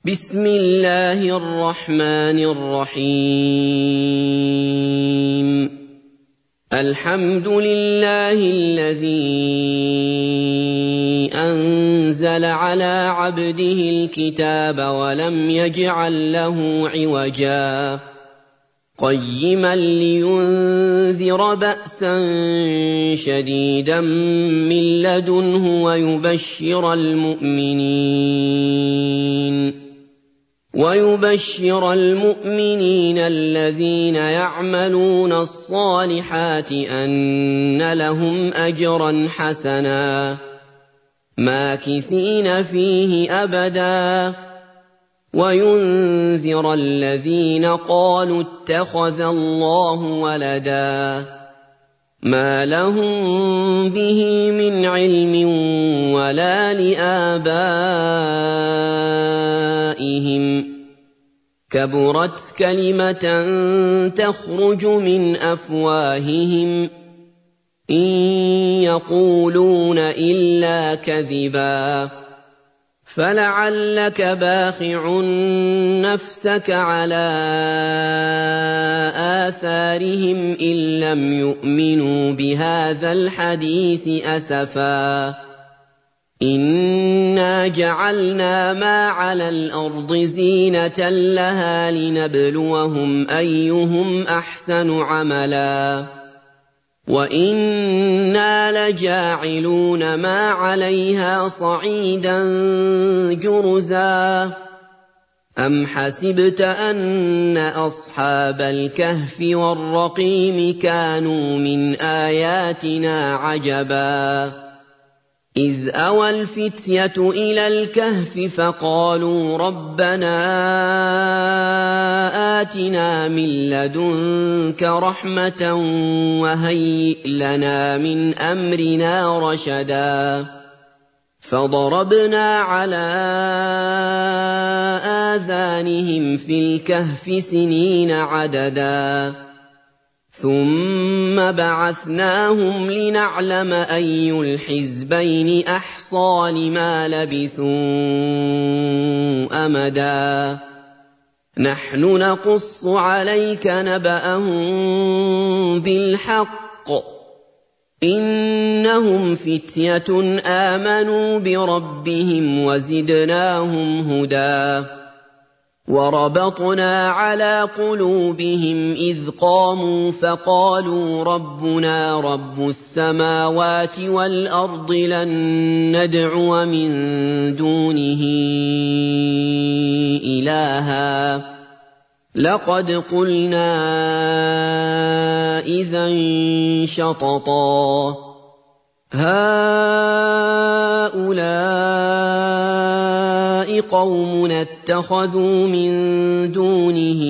بسم الله الرحمن الرحيم الحمد لله الذي أنزل على عبده الكتاب ولم يجعل له عوجا قيما لينذر بأسا شديدا من لدنه ويبشر المؤمنين الذين يعملون الصالحات أن لهم أجرا حسنا ماكثين فيه أبدا وينذر الذين قالوا اتخذ الله ولدا ما لهم به من علم ولا لآبائهم كبرت كلمة تخرج من أفواههم إن يقولون إلا كذبا فلعلك باخع نفسك على آثارهم إن لم يؤمنوا بهذا الحديث أسفا إنا جعلنا ما على الأرض زينة لها لنبلوهم أيهم أحسن عملا وإنا لجاعلون ما عليها صعيدا جرزا أم حسبت أن أصحاب الكهف والرقيم كانوا من آياتنا عجبا إذ أوى الفتية إلى الكهف فقالوا ربنا آتنا من لدنك رحمة وهيئ لنا من أمرنا رشدا فضربنا على آذانهم في الكهف سنين عددا ثم بعثناهم لنعلم أي الحزبين أحصى لما لبثوا أمدا نحن نقص عليك نبأهم بالحق إنهم فتية آمنوا بربهم وزدناهم هدى وربطنا على قلوبهم إذ قاموا فقالوا ربنا رب السماوات والأرض لن ندعو من دونه إلها لقد قلنا إذا شططا هؤلاء قوم اتخذوا من دونه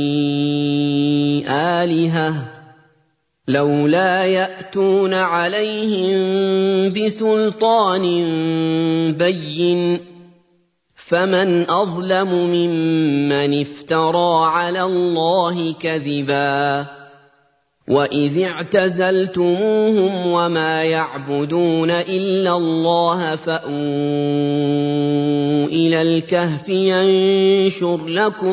آلهة لولا يأتون عليهم بسلطان بين فمن أظلم ممن افترى على الله كذبا وإذ اعتزلتموهم وما يعبدون إلا الله فأووا إلى الكهف ينشر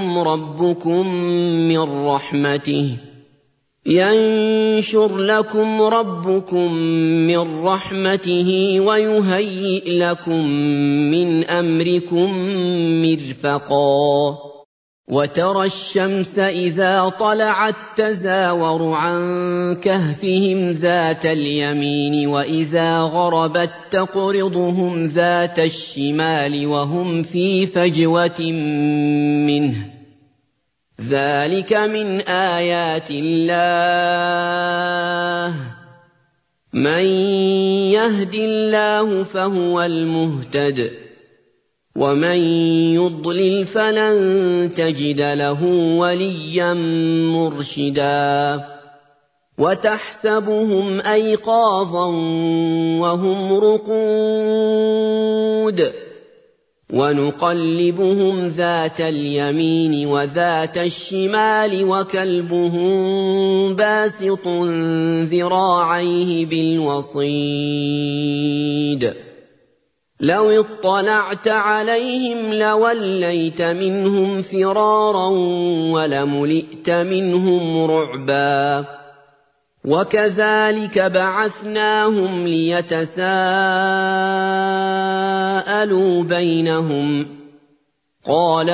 لكم ربكم من رحمته ويهيئ لكم من أمركم مرفقا وترى الشمس إذا طلعت تزاور عن كهفهم ذات اليمين وإذا غربت تقرضهم ذات الشمال وهم في فجوة منه ذلك من آيات الله من يهد الله فهو المهتد ومن يضلل فلن تجد له وليا مرشدا وتحسبهم أيقاظا وهم رقود ونقلبهم ذات اليمين وذات الشمال وكلبهم باسط ذراعيه بالوصيد لَوِ اطَّلَعْتَ عَلَيْهِمْ لَوَلَّيْتَ مِنْهُمْ فِرَارًا وَلَمُلِئْتَ مِنْهُمْ رُعْبًا وَكَذَٰلِكَ بَعَثْنَاهُمْ لِيَتَسَاءَلُوا بَيْنَهُمْ ۚ قَالَ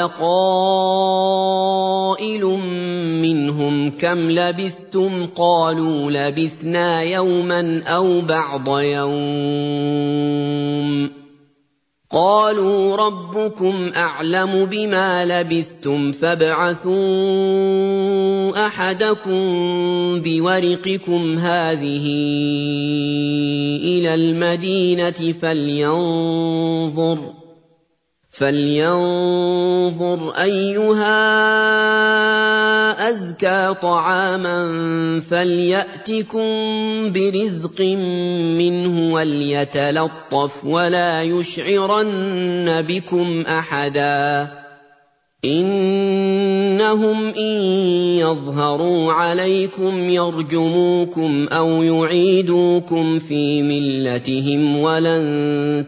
قَائِلٌ مِّنْهُمْ كَمْ لَبِثْتُمْ ۖ قَالُوا لَبِثْنَا يَوْمًا أَوْ بَعْضَ يَوْمٍ ۚ قَالُوا رَبُّكُمْ أَعْلَمُ بِمَا لَبِثْتُمْ فَابْعَثُوا أَحَدَكُم بِوَرِقِكُمْ هَٰذِهِ إِلَى الْمَدِينَةِ فَلْيَنظُرْ أَيُّهَا أَزْكَىٰ طَعَامًا فَلْيَأْتِكُم بِرِزْقٍ مِّنْهُ وَلْيَتَلَطَّفْ وَلَا يُشْعِرَنَّ بِكُمْ أَحَدًا إِنَّهُمْ إِن يَظْهَرُوا عَلَيْكُمْ يَرْجُمُوكُمْ أَوْ يُعِيدُوكُمْ فِي مِلَّتِهِمْ وَلَن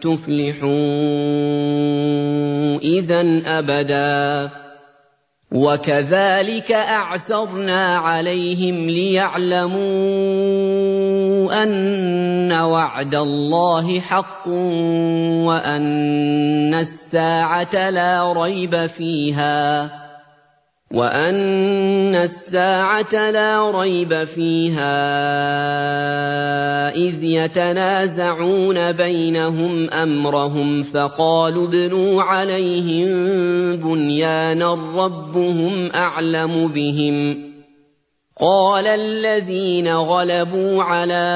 تُفْلِحُوا إِذًا أَبَدًا وَكَذَٰلِكَ أَعْثَرْنَا عَلَيْهِمْ لِيَعْلَمُوا أَنَّ وَعْدَ اللَّهِ حَقٌّ وَأَنَّ السَّاعَةَ لَا رَيْبَ فِيهَا إِذْ يَتَنَازَعُونَ بَيْنَهُمْ أَمْرَهُمْ فَقَالُوا ابْنُوا عَلَيْهِم بُنْيَانًا رَّبُّهُمْ أَعْلَمُ بِهِمْ ۚ قَالَ الَّذِينَ غَلَبُوا عَلَىٰ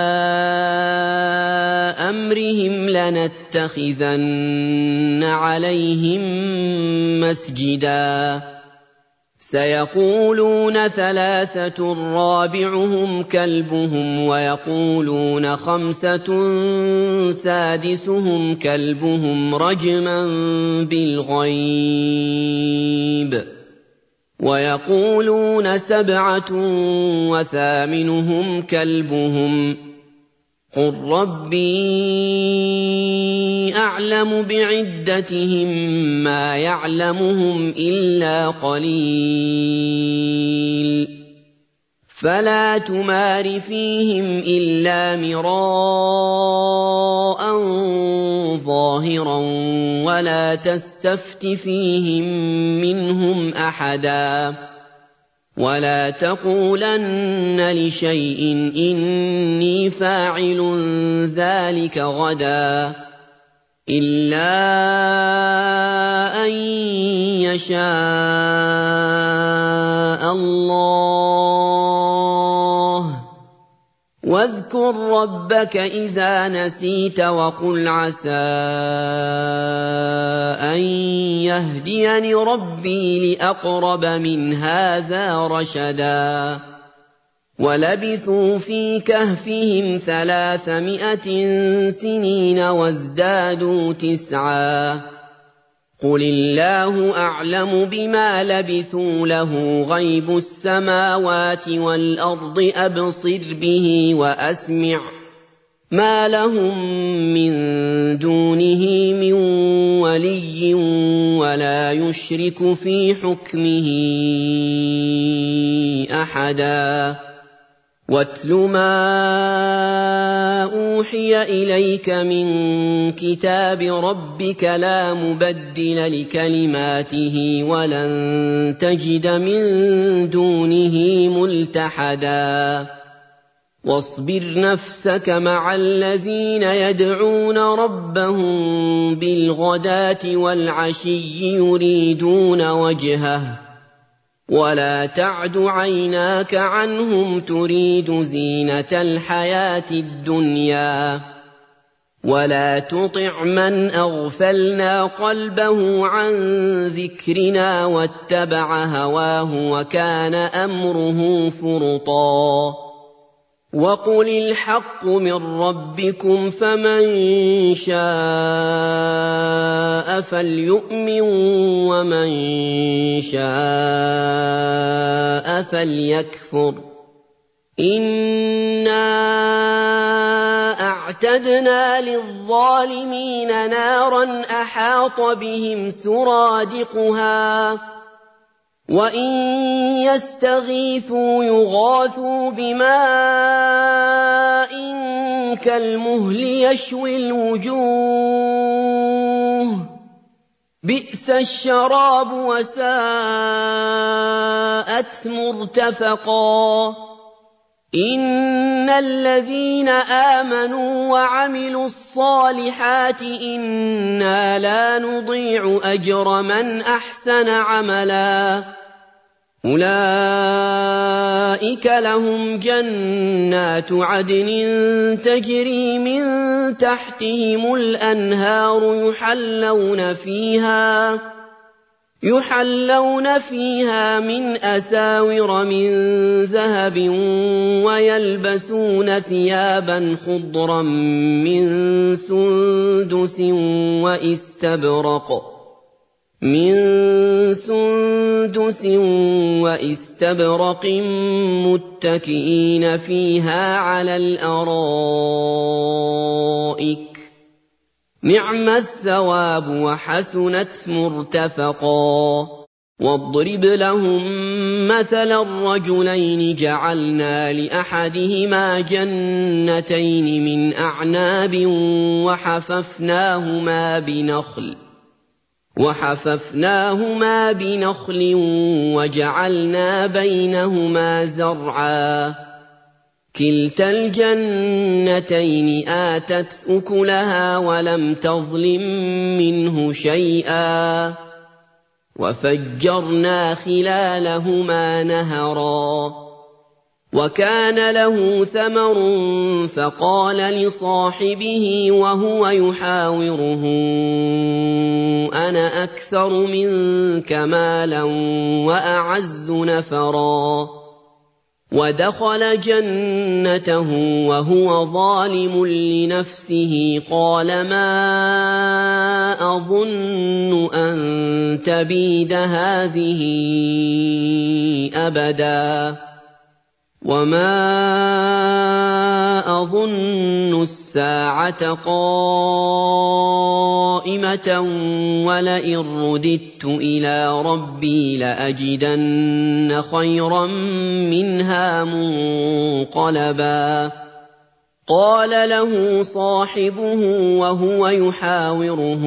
أَمْرِهِمْ لَنَتَّخِذَنَّ عَلَيْهِم مَّسْجِدًا سَيَقُولُونَ ثَلَاثَةٌ رَّابِعُهُمْ كَلْبُهُمْ وَيَقُولُونَ خَمْسَةٌ سَادِسُهُمْ كَلْبُهُمْ رَجْمًا بِالْغَيْبِ وَيَقُولُونَ سَبْعَةٌ وَثَامِنُهُمْ كَلْبُهُمْ ۚ قُل رَّبِّي أَعْلَمُ بِعِدَّتِهِم مَّا يَعْلَمُهُمْ إِلَّا قَلِيلٌ فَلَا تُمَارِ فِيهِمْ إِلَّا مِرَاءً ظَاهِرًا وَلَا تَسْتَفْتِ فِيهِم مِّنْهُمْ أَحَدًا وَلَا تَقُولَنَّ لِشَيْءٍ إِنِّي فَاعِلٌ ذَٰلِكَ غَدًا إِلَّا أَن يَشَاءَ اللَّهُ ۚ وَاذْكُر رَّبَّكَ إِذَا نَسِيتَ وَقُلْ عَسَىٰ أَن يَهْدِيَنِ رَبِّي لِأَقْرَبَ مِنْ هَٰذَا رَشَدًا وَلَبِثُوا فِي كَهْفِهِمْ 300 سِنِينَ وَازْدَادُوا تِسْعًا قُلِ اللَّهُ أَعْلَمُ بِمَا لَبِثُوا لَهُ غَيْبُ السَّمَاوَاتِ وَالْأَرْضِ أَبْصِرْ بِهِ وَأَسْمِعْ ۚ مَا لَهُم مِّن دُونِهِ مِن وَلِيٍّ وَلَا يُشْرِكُ فِي حُكْمِهِ أَحَدًا وَاتْلُ مَا أُوحِيَ إِلَيْكَ مِن كِتَابِ رَبِّكَ لَا مُبَدِّلَ لِكَلِمَاتِهِ وَلَن تَجِدَ مِن دُونِهِ مُلْتَحَدًا وَاصْبِرْ نَفْسَكَ مَعَ الَّذِينَ يَدْعُونَ رَبَّهُم بِالْغَدَاةِ وَالْعَشِيِّ يُرِيدُونَ وَجْهَهُ وَلَا تَعْدُ عَيْنَاكَ عَنْهُمْ تُرِيدُ زِينَةَ الْحَيَاةِ الدُّنْيَا وَلَا تُطِعْ مَنْ أَغْفَلْنَا قَلْبَهُ عَن ذِكْرِنَا وَاتَّبَعَ هَوَاهُ وَكَانَ أَمْرُهُ فُرُطًا وَقُلِ الْحَقُّ مِن رَّبِّكُمْ فَمَن شَاءَ فَلْيُؤْمِن وَمَن شَاءَ فَلْيَكْفُرْ إِنَّا أَعْتَدْنَا لِلظَّالِمِينَ نَارًا أَحَاطَ بِهِمْ سُرَادِقُهَا وَإِن يَسْتَغِيثُوا يُغَاثُوا بِمَاءٍ كَالْمُهْلِ يَشْوِي الْوُجُوهَ بِئْسَ الشَّرَابُ وَسَاءَتْ مُرْتَفَقًا إِنَّ الَّذِينَ آمَنُوا وَعَمِلُوا الصَّالِحَاتِ إِنَّا لَا نُضِيعُ أَجْرَ مَنْ أَحْسَنَ عَمَلًا أُولَٰئِكَ لَهُمْ جَنَّاتُ عَدْنٍ تَجْرِي مِن تَحْتِهِمُ الْأَنْهَارُ يُحَلَّوْنَ فِيهَا مِنْ أَسَاوِرَ مِن ذَهَبٍ وَيَلْبَسُونَ ثِيَابًا خُضْرًا مِّن سُندُسٍ وَإِسْتَبْرَقٍ مُّتَّكِئِينَ فِيهَا عَلَى الْأَرَائِكِ ۚ نِعْمَ الثَّوَابُ وَحَسُنَتْ مُرْتَفَقًا وَاضْرِبْ لَهُم مَّثَلًا رَّجُلَيْنِ جَعَلْنَا لِأَحَدِهِمَا جَنَّتَيْنِ مِنْ أَعْنَابٍ وَحَفَفْنَاهُمَا بِنَخْلٍ وَجَعَلْنَا بَيْنَهُمَا زَرْعًا كِلْتَا الْجَنَّتَيْنِ آتَتْ أُكُلَهَا وَلَمْ تَظْلِم مِّنْهُ شَيْئًا وَفَجَّرْنَا خِلَالَهُمَا نَهَرًا وَكَانَ لَهُ ثَمَرٌ فَقَالَ لِصَاحِبِهِ وَهُوَ يُحَاوِرُهُ أَنَا أَكْثَرُ مِنكَ مَالًا وَأَعَزُّ نَفَرًا وَدَخَلَ جَنَّتَهُ وَهُوَ ظَالِمٌ لِّنَفْسِهِ قَالَ مَا أَظُنُّ أَن تَبِيدَ هَٰذِهِ أَبَدًا وَمَا أَظُنُّ السَّاعَةَ قَائِمَةً وَلَئِن رُّدِدتُّ إِلَىٰ رَبِّي لَأَجِدَنَّ خَيْرًا مِّنْهَا مُنقَلَبًا قَالَ له صَاحِبُهُ وَهُوَ يُحَاوِرُهُ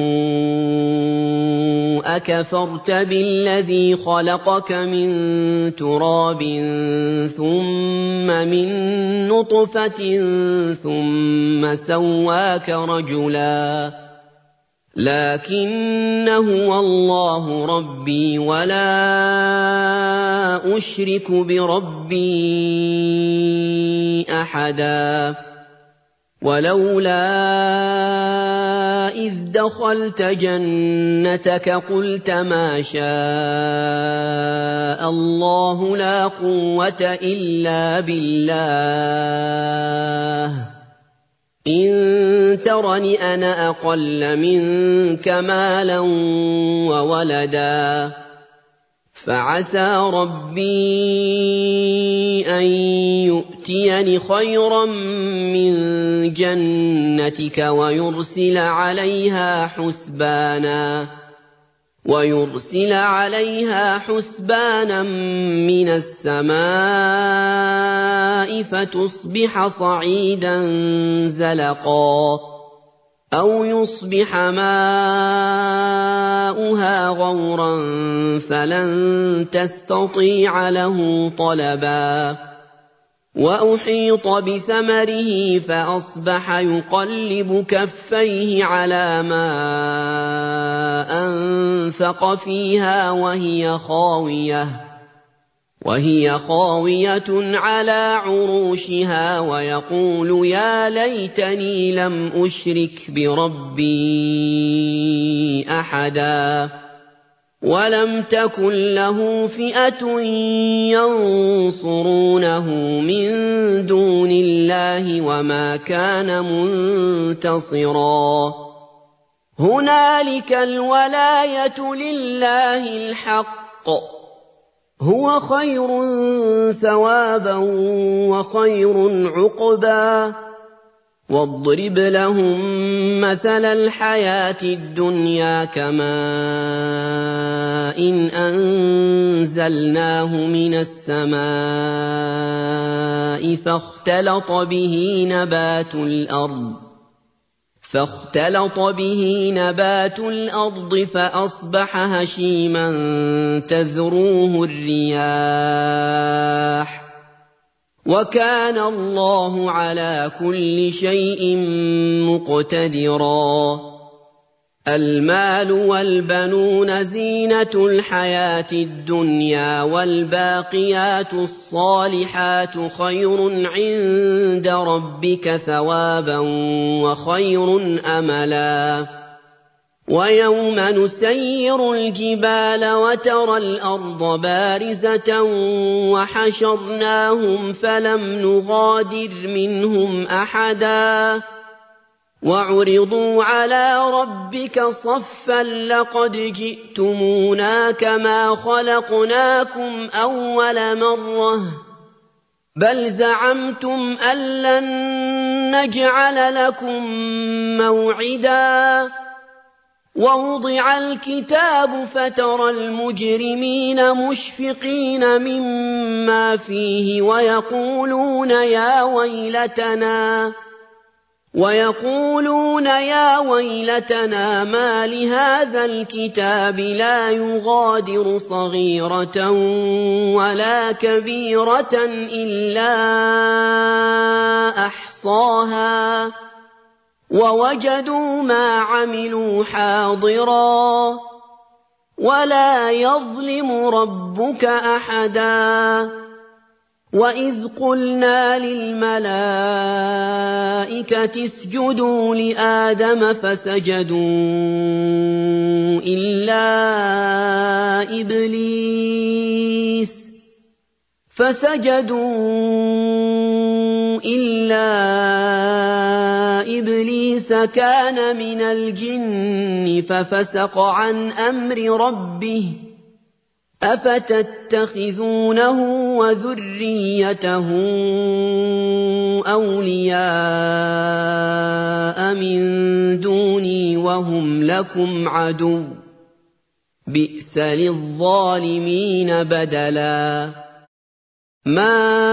أَكَفَرْتَ بِالَّذِي خَلَقَكَ مِن تُرَابٍ ثُمَّ مِن نُّطْفَةٍ ثُمَّ سَوَّاكَ رَجُلًا لَّٰكِنَّ هُوَ اللَّهُ رَبِّي وَلَا أُشْرِكُ بِرَبِّي أَحَدًا وَلَوْلَا إِذْ دَخَلْتَ جَنَّتَكَ قُلْتَ مَا شَاءَ اللَّهُ لَا قُوَّةَ إِلَّا بِاللَّهِ إِن تَرَنِ أَنَا أَقَلَّ مِنكَ مَالًا وَوَلَدًا فَعَسَىٰ رَبِّي أَن يُؤْتِيَنِ خَيْرًا مِّن جَنَّتِكَ وَيُرْسِلَ عَلَيْهَا حُسْبَانًا مِّنَ السَّمَاءِ فَتُصْبِحَ صَعِيدًا زَلَقًا أَوْ يُصْبِحَ مَاؤُهَا غَوْرًا فَلَن تَسْتَطِيعَ لَهُ طَلَبًا وَأُحِيطَ بِثَمَرِهِ فَأَصْبَحَ يُقَلِّبُ كَفَّيْهِ عَلَىٰ مَا أَنفَقَ فِيهَا وَهِيَ خَاوِيَةٌ عَلَىٰ عُرُوشِهَا وَيَقُولُ يَا لَيْتَنِي لَمْ أُشْرِكْ بِرَبِّي أَحَدًا وَلَمْ تَكُن لَّهُ فِئَةٌ يَنصُرُونَهُ مِن دُونِ اللَّهِ وَمَا كَانَ مُنتَصِرًا هُنَالِكَ الْوَلَايَةُ لِلَّهِ الْحَقِّ هُوَ خَيْرٌ ثَوَابًا وَخَيْرٌ عُقْبًا واضرب لهم مثل الحياة الدنيا كماء أنزلناه من السماء فاختلط به نبات الأرض فأصبح هشيما تذروه الرياح وكان الله على كل شيء مقتدرا المال والبنون زينة الحياة الدنيا والباقيات الصالحات خير عند ربك ثوابا وخير أملا ويوم نسير الجبال وترى الأرض بارزة وحشرناهم فلم نغادر منهم أحدا وعرضوا على ربك صفا لقد جئتمونا كما خلقناكم أول مرة بل زعمتم أن لن نجعل لكم موعدا ووضع الكتاب فترى المجرمين مشفقين مما فيه ويقولون يا ويلتنا ما لهذا الكتاب لا يغادر صغيرة ولا كبيرة إلا أحصاها ووجدوا ما عملوا حاضرا ولا يظلم ربك أحدا وإذ قلنا للملائكة اسجدوا لآدم فسجدوا إلا إبليس كان من الجن ففسق عن أمر ربه أفتتخذونه وذريته أولياء من دوني وهم لكم عدو بئس للظالمين بدلا ما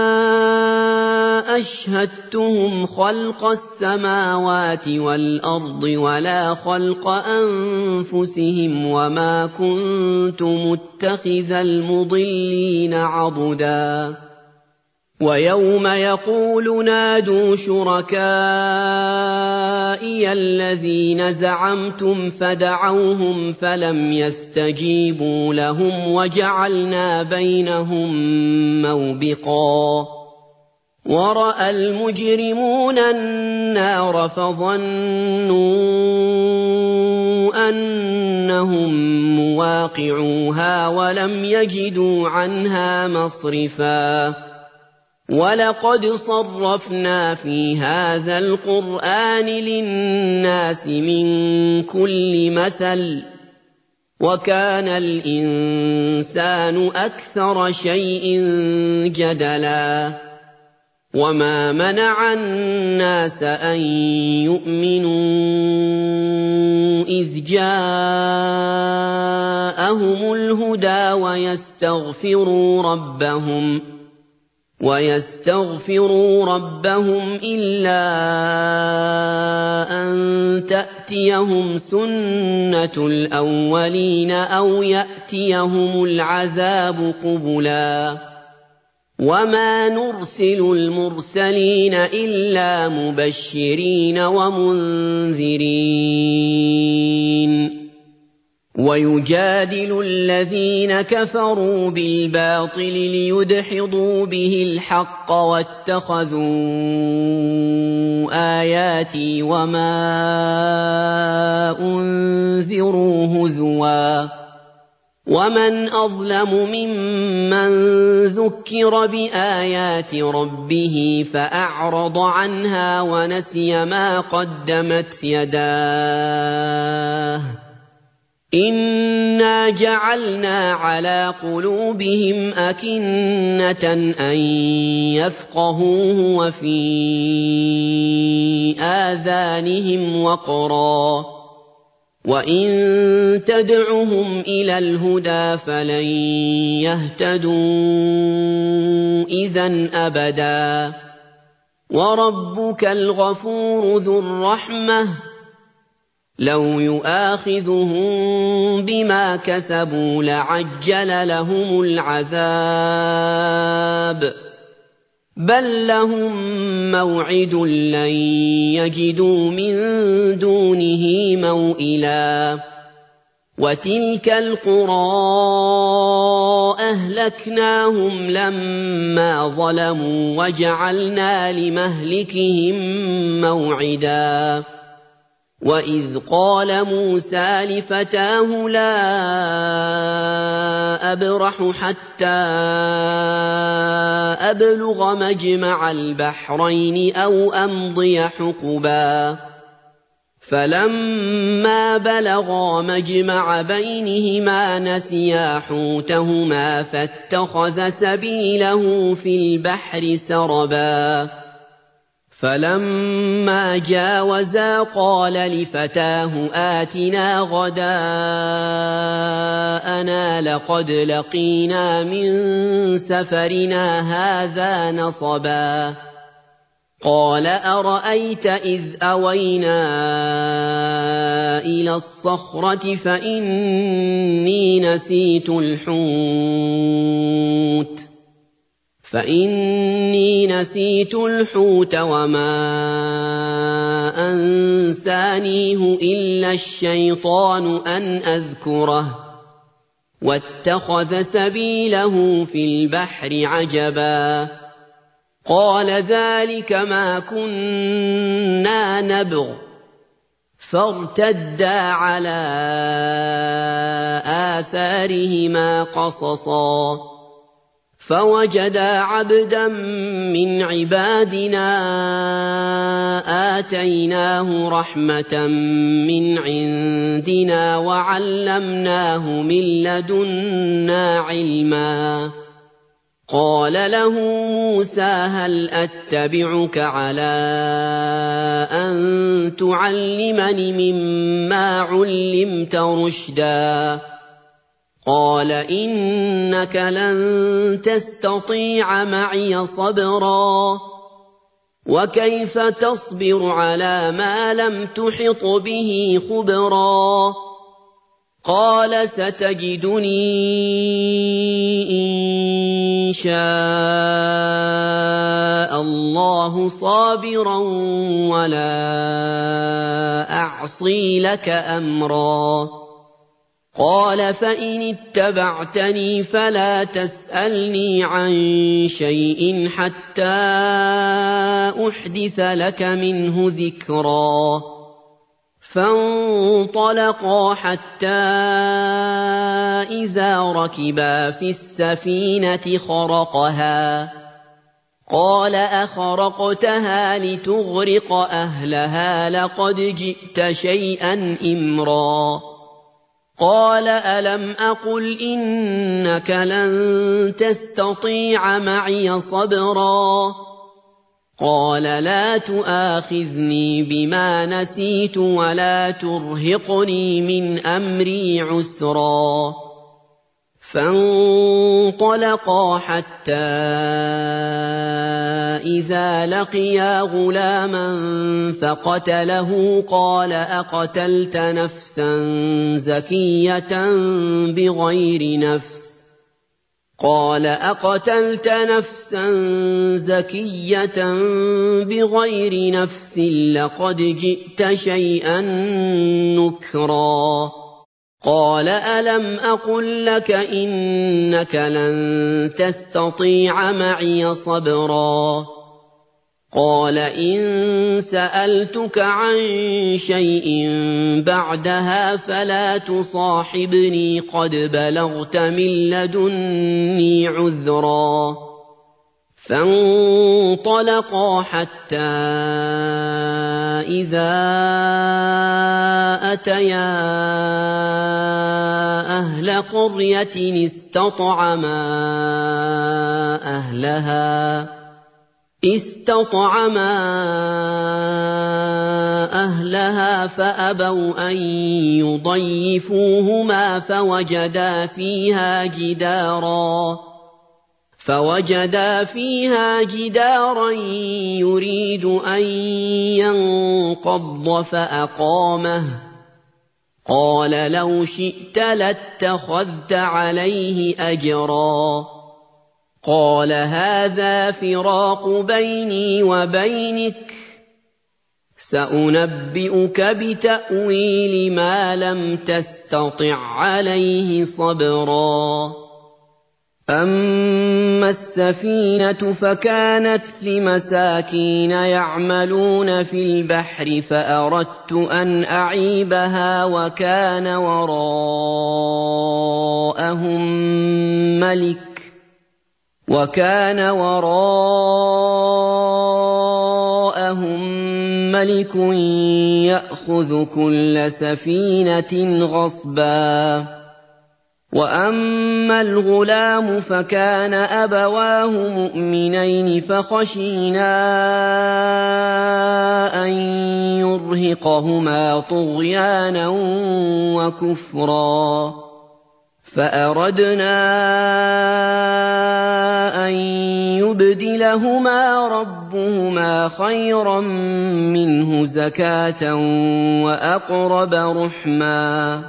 أشهدتهم خلق السماوات والأرض ولا خلق أنفسهم وما كنت متخذ المضلين عضدا ويوم يقول نادوا شركائي الذين زعمتم فدعوهم فلم يستجيبوا لهم وجعلنا بينهم موبقا ورأى المجرمون النار فظنوا أنهم مواقعوها ولم يجدوا عنها مصرفا ولقد صرفنا في هذا القرآن للناس من كل مثل وكان الإنسان أكثر شيء جدلا وما منع الناس أن يؤمنوا إذ جاءهم الهدى ويستغفروا ربهم إلا أن تأتيهم سنة الأولين أو يأتيهم العذاب قبلا وما نرسل المرسلين إلا مبشرين ومنذرين ويجادل الذين كفروا بالباطل ليدحضوا به الحق واتخذوا آياتي وما أنذروا هزوا ومن أظلم ممن ذكر بآيات ربه فأعرض عنها ونسي ما قدمت يداه إِنَّا جَعَلْنَا عَلَىٰ قُلُوبِهِمْ أَكِنَّةً أَن يَفْقَهُوهُ وَفِي آذَانِهِمْ وَقْرًا ۚ وَإِن تَدْعُهُمْ إِلَى الْهُدَىٰ فَلَن يَهْتَدُوا إِذًا أَبَدًا ۚ وَرَبُّكَ الْغَفُورُ ذُو الرَّحْمَةِ ۖ لَوْ يُؤَاخِذُهُم بِمَا كَسَبُوا لَعَجَّلَ لَهُمُ الْعَذَابَ ۚ بَل لَّهُم مَّوْعِدٌ لَّن يَجِدُوا مِن دُونِهِ مَوْئِلًا وَتِلْكَ الْقُرَىٰ أَهْلَكْنَاهُمْ لَمَّا ظَلَمُوا وَجَعَلْنَا لِمَهْلِكِهِم مَّوْعِدًا وَإِذْ قَالَ مُوسَىٰ لِفَتَاهُ لَا أَبْرَحُ حَتَّىٰ أَبْلُغَ مَجْمَعَ الْبَحْرَيْنِ أَوْ أَمْضِيَ حُقُبًا فَلَمَّا بَلَغَا مَجْمَعَ بَيْنِهِمَا نَسِيَا حُوتَهُمَا فَاتَّخَذَ سَبِيلَهُ فِي الْبَحْرِ سَرَبًا فَلَمَّا جَاوَزَا قَالَ لِفَتَاهُ آتِنَا غَدَاءَنَا لَقَدْ لَقِينَا مِن سَفَرِنَا هَٰذَا نَصَبًا قَالَ أَرَأَيْتَ إِذْ أَوَيْنَا إِلَى الصَّخْرَةِ فَإِنِّي نَسِيتُ الْحُوتَ وَمَا أَنسَانِيهُ إِلَّا الشَّيْطَانُ أَنْ أَذْكُرَهُ ۚ وَاتَّخَذَ سَبِيلَهُ فِي الْبَحْرِ عَجَبًا قَالَ ذَٰلِكَ مَا كُنَّا نَبْغِ ۚ فَارْتَدَّا عَلَىٰ آثَارِهِمَا قَصَصًا فَوَجَدَا عَبْدًا مِّنْ عِبَادِنَا آتَيْنَاهُ رَحْمَةً مِّنْ عِندِنَا وَعَلَّمْنَاهُ مِن لَّدُنَّا عِلْمًا قَالَ لَهُ مُوسَىٰ هَلْ أَتَّبِعُكَ عَلَىٰ أَن تُعَلِّمَنِ مِمَّا عُلِّمْتَ رُشْدًا قَالَ إِنَّكَ لَن تَسْتَطِيعَ مَعِيَ صَبْرًا وَكَيْفَ تَصْبِرُ عَلَىٰ مَا لَمْ تُحِطْ بِهِ خُبْرًا قَالَ سَتَجِدُنِي إِن شَاءَ اللَّهُ صَابِرًا وَلَا أَعْصِي لَكَ أَمْرًا قَالَ فَإِنِ اتَّبَعْتَنِي فَلَا تَسْأَلْنِي عَن شَيْءٍ حَتَّىٰ أُحْدِثَ لَكَ مِنْهُ ذِكْرًا فَانطَلَقَا حَتَّىٰ إِذَا رَكِبَا فِي السَّفِينَةِ خَرَقَهَا قَالَ أَخَرَقْتَهَا لِتُغْرِقَ أَهْلَهَا لَقَدْ جِئْتَ شَيْئًا إِمْرًا قَالَ أَلَمْ أَقُلْ إِنَّكَ لَن تَسْتَطِيعَ مَعِيَ صَبْرًا قَالَ لَا تُؤَاخِذْنِي بِمَا نَسِيتُ وَلَا تُرْهِقْنِي مِنْ أَمْرِي عُسْرًا فَانطَلَقَا حَتَّىٰ إِذَا لَقِيَا غُلَامًا فَقَتَلَهُ قَالَ أَقَتَلْتَ نَفْسًا زَكِيَّةً بِغَيْرِ نَفْسٍ لَّقَدْ جِئْتَ شَيْئًا نُّكْرًا قَالَ أَلَمْ أَقُل لَّكَ إِنَّكَ لَن تَسْتَطِيعَ مَعِيَ صَبْرًا قَالَ إِن سَأَلْتُكَ عَن شَيْءٍ بَعْدَهَا فَلَا تُصَاحِبْنِي قَدْ بَلَغْتَ مِن لَّدُنِّي عُذْرًا فانطلقا حتى إذا أتيا أهل قرية استطعما أهلها فأبوا أن يضيفوهما فوجدا فيها جدارا يريد أن ينقض فأقامه قال لو شئت لاتخذت عليه أجرا قال هذا فراق بيني وبينك سأنبئك بتأويل ما لم تستطع عليه صبرا أما السفينة فكانت لمساكين يعملون في البحر فأردت أن أعيبها وكان وراءهم ملك يأخذ كل سفينة غصبا وأما الغلام فكان أبواه مؤمنين فخشينا أن يرهقهما طغيانا وكفرا فأردنا أن يبدلهما ربهما خيرا منه زكاة وأقرب رحما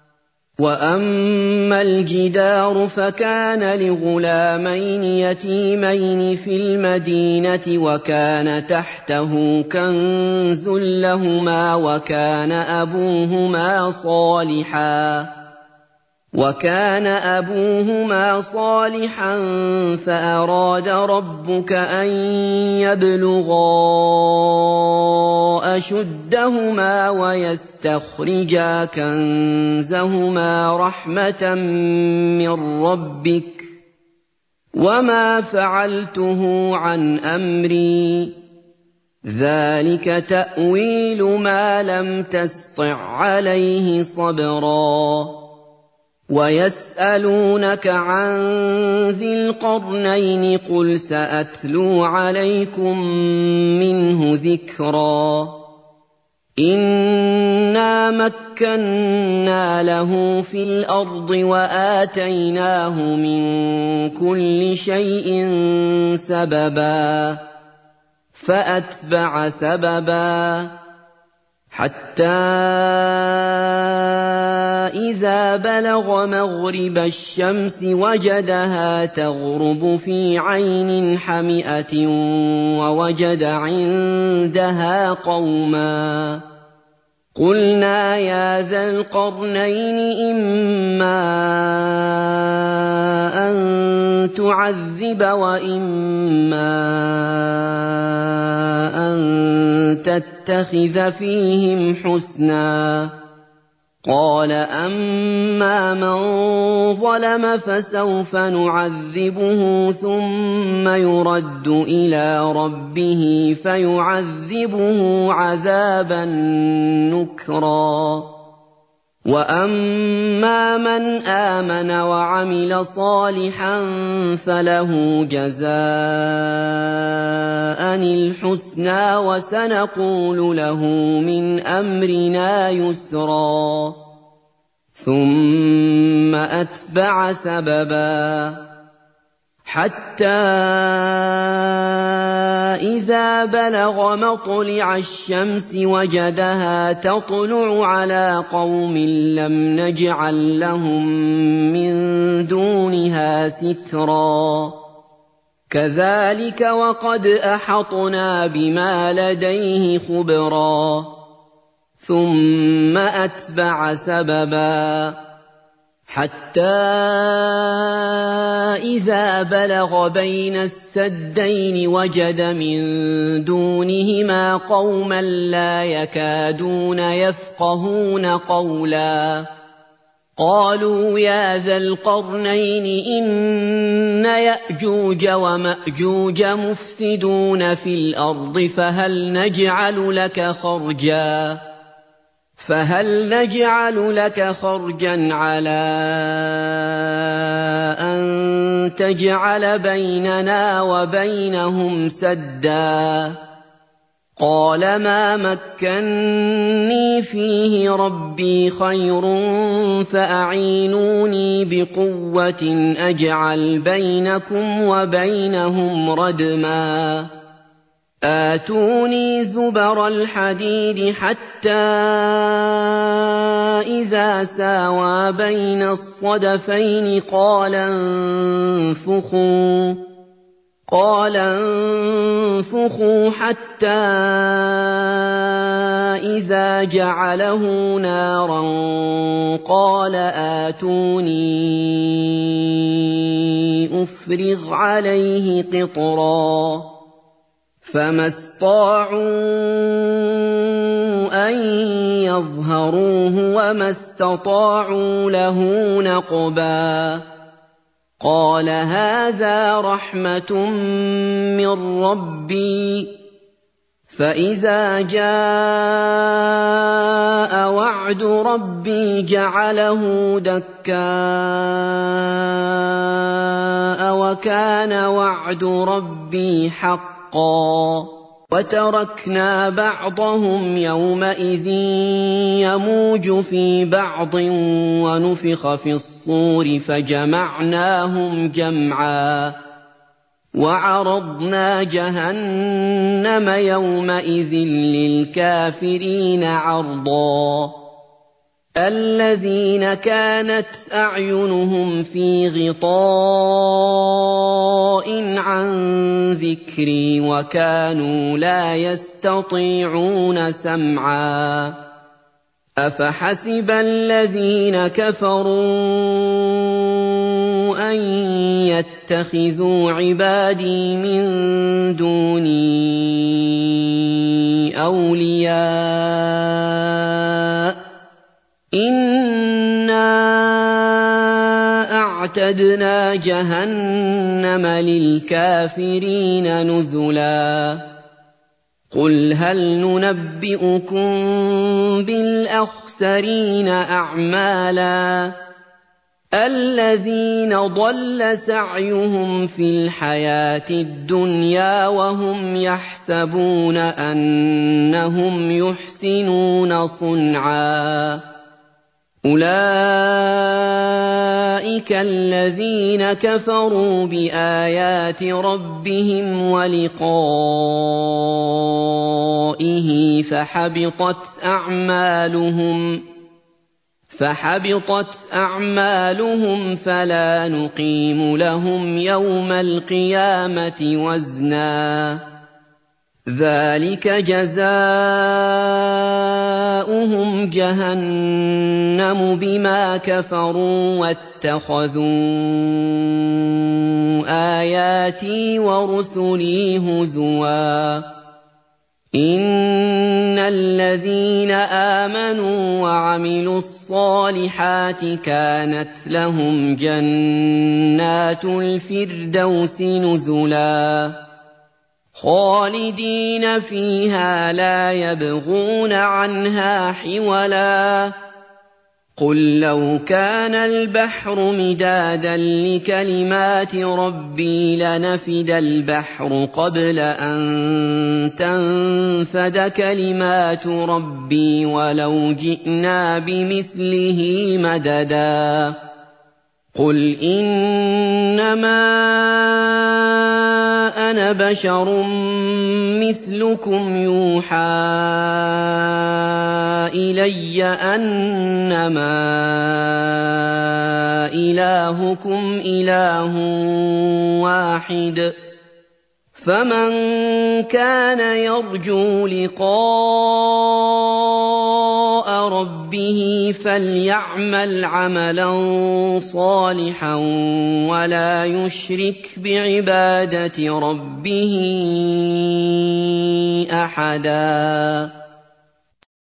وأما الجدار فكان لغلامين يتيمين في المدينة وكان تحته كنز لهما وكان أبوهما صالحا فأراد ربك أن يبلغا أشدهما ويستخرجا كنزهما رحمة من ربك وما فعلته عن أمري ذلك تأويل ما لم تسطع عليه صبرا ويسألونك عن ذي القرنين قل سأتلو عليكم منه ذكرا إنا مكنا له في الأرض وآتيناه من كل شيء سببا فأتبع سببا حتى إذا بلغ مغرب الشمس وجدها تغرب في عين حمئة ووجد عندها قوما قلنا يا ذا القرنين إما أن تعذب وإما أن تتخذ فيهم حسنا قال أما من ظلم فسوف نعذبه ثم يرد إلى ربه فيعذبه عذابا نكرا وأما من آمن وعمل صالحا فله جزاء الحسنى وسنقول له من أمرنا يسرا ثم أتبع سببا حتى إذا بلغ مطلع الشمس وجدها تطلع على قوم لم نجعل لهم من دونها سترا كذلك وقد أحطنا بما لديه خبرا ثم أتبع سببا حتى إذا بلغ بين السدين وجد من دونهما قوما لا يكادون يفقهون قولا قالوا يا ذا القرنين إن يأجوج ومأجوج مفسدون في الأرض فهل نجعل لك خرجا على أن تجعل بيننا وبينهم سدا قال ما مكني فيه ربي خير فأعينوني بقوة أجعل بينكم وبينهم ردما آتوني زبر الحديد حتى إذا ساوى بين الصدفين قال انفخوا حتى إذا جعله نارا قال آتوني أفرغ عليه قطرا فما استطاعوا أن يظهروه وما استطاعوا له نقبا قال هذا رحمة من ربي فإذا جاء وعد ربي جعله دكاء وكان وعد ربي حقا وتركنا بعضهم يومئذ يموج في بعض ونفخ في الصور فجمعناهم جمعا وعرضنا جهنم يومئذ للكافرين عرضا الذين كانت أعينهم في غطاء عن ذكري وكانوا لا يستطيعون سمعا أفحسب الذين كفروا أن يتخذوا عبادي من دوني أولياء إنا أعتدنا جهنم للكافرين نزلا قل هل ننبئكم بالأخسرين أعمالا الذين ضل سعيهم في الحياة الدنيا وهم يحسبون أنهم يحسنون صنعا أولئك الذين كفروا بآيات ربهم ولقائه فحبطت أعمالهم فلا نقيم لهم يوم القيامة وزنا ذلك جزاؤهم جهنم بما كفروا واتخذوا آياتي ورسلي هزوا إن الذين آمنوا وعملوا الصالحات كانت لهم جنات الفردوس نزلا خالدين فيها لا يبغون عنها حولا قل لو كان البحر مدادا لكلمات ربي لنفد البحر قبل أن تنفد كلمات ربي ولو جئنا بمثله مددا قل إنما أنا بشر مثلكم يوحى إلي أنما إلهكم إله واحد فمن كان يرجو لقاء ربه فليعمل عملا صالحا ولا يشرك بعبادة ربه أحدا